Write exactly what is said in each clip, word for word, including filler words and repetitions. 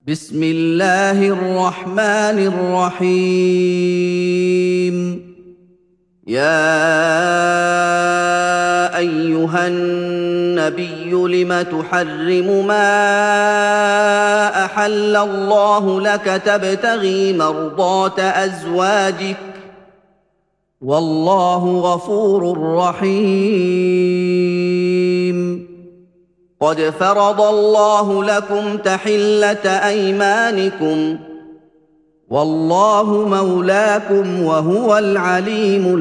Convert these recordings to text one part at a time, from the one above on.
بسم الله الرحمن الرحيم. يا أيها النبي لم تحرم ما أحل الله لك تبتغي مرضات أزواجك والله غفور رحيم. قد فرض الله لكم تحلة أيمانكم والله مولاكم وهو العليم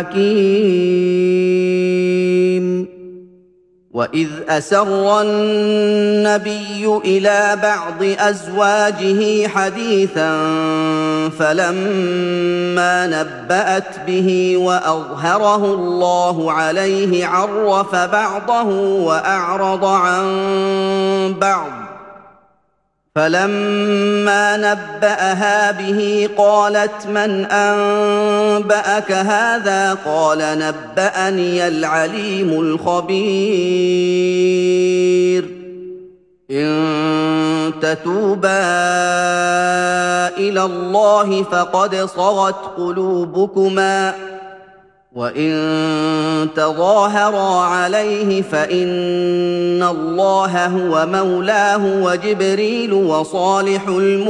الحكيم. وإذ أسر النبي إلى بعض أزواجه حديثا فلما نبأت به وأظهره الله عليه عرف بعضه وأعرض عن بعض، فلما نبأها به قالت من أنبأك هذا؟ قال نبأني العليم الخبير. إن تتوبا إلى الله فقد صغت قلوبكما، وإن تظاهرا عليه فإن الله هو مولاه وجبريل وصالح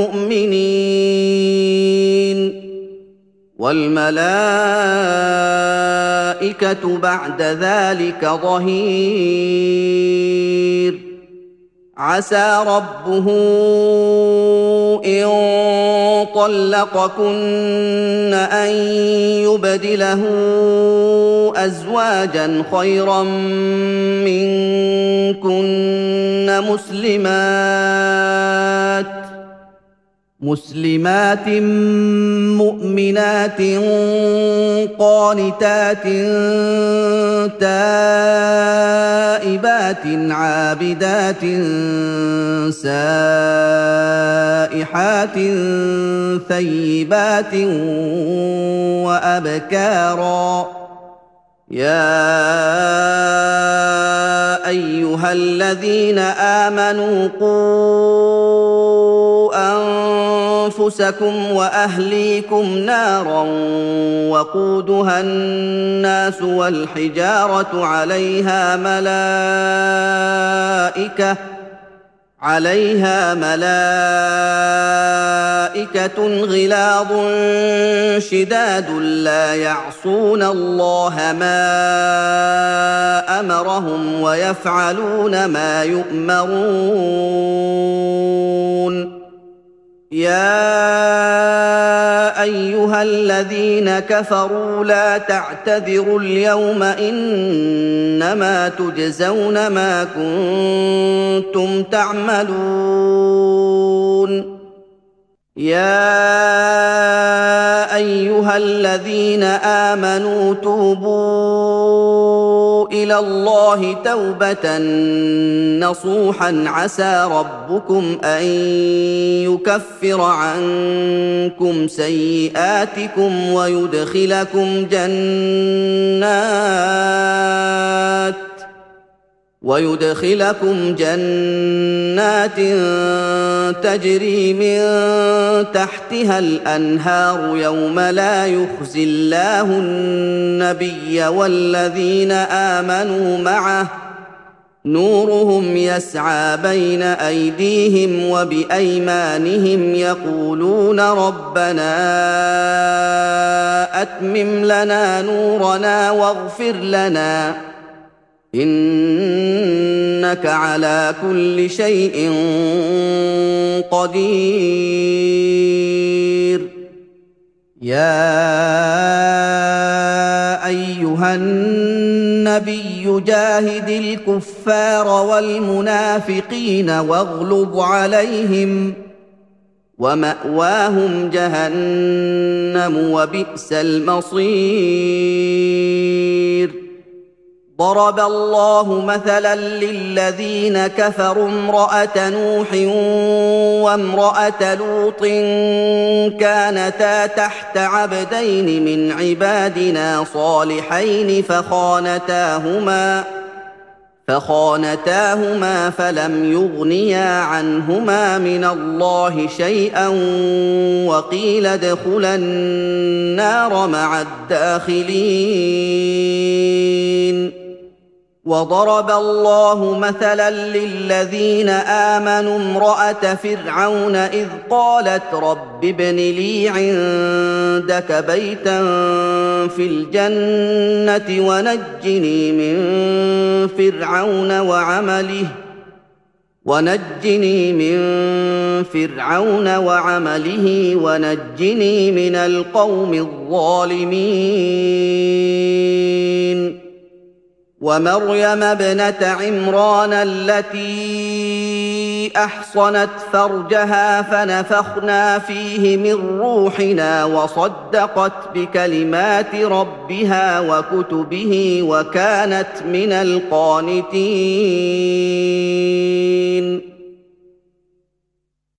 المؤمنين والملائكة بعد ذلك ظهير. عسى ربه إن طلقكن أن يبدله أزواجا خيرا منكن مسلمات مسلمات مؤمنات قانتات تائبات عابدات سائحات ثيبات وأبكارا. يا أيها الذين آمنوا قوا أنفسكم وأهليكم نارا وقودها الناس والحجارة عليها ملائكة عليها ملائكة غلاظ شداد لا يعصون الله ما أمرهم ويفعلون ما يؤمرون. يا أيها الذين كفروا لا تعتذروا اليوم إنما تجزون ما كنتم تعملون. يا أيها الذين آمنوا توبوا إلى الله توبة نصوحا عسى ربكم أن يكفر عنكم سيئاتكم ويدخلكم جنات ويدخلكم جنات تجري من تحتها الأنهار يوم لا يخزي الله النبي والذين آمنوا معه نورهم يسعى بين أيديهم وبأيمانهم يقولون ربنا أتمم لنا نورنا واغفر لنا إنك على كل شيء قدير. يا أيها النبي جاهد الكفار والمنافقين واغلظ عليهم ومأواهم جهنم وبئس المصير. ضرب الله مثلا للذين كفروا امرأة نوح وامرأة لوط كانتا تحت عبدين من عبادنا صالحين فخانتاهما فخانتاهما فلم يغنيا عنهما من الله شيئا وقيل ادخلا النار مع الداخلين. وضرب الله مثلا للذين آمنوا امرأة فرعون إذ قالت رب ابن لي عندك بيتا في الجنة ونجني من فرعون وعمله ونجني من فرعون وعمله ونجني من القوم الظالمين. ومريم ابنة عمران التي أحصنت فرجها فنفخنا فيه من روحنا وصدقت بكلمات ربها وكتبه وكانت من القانتين.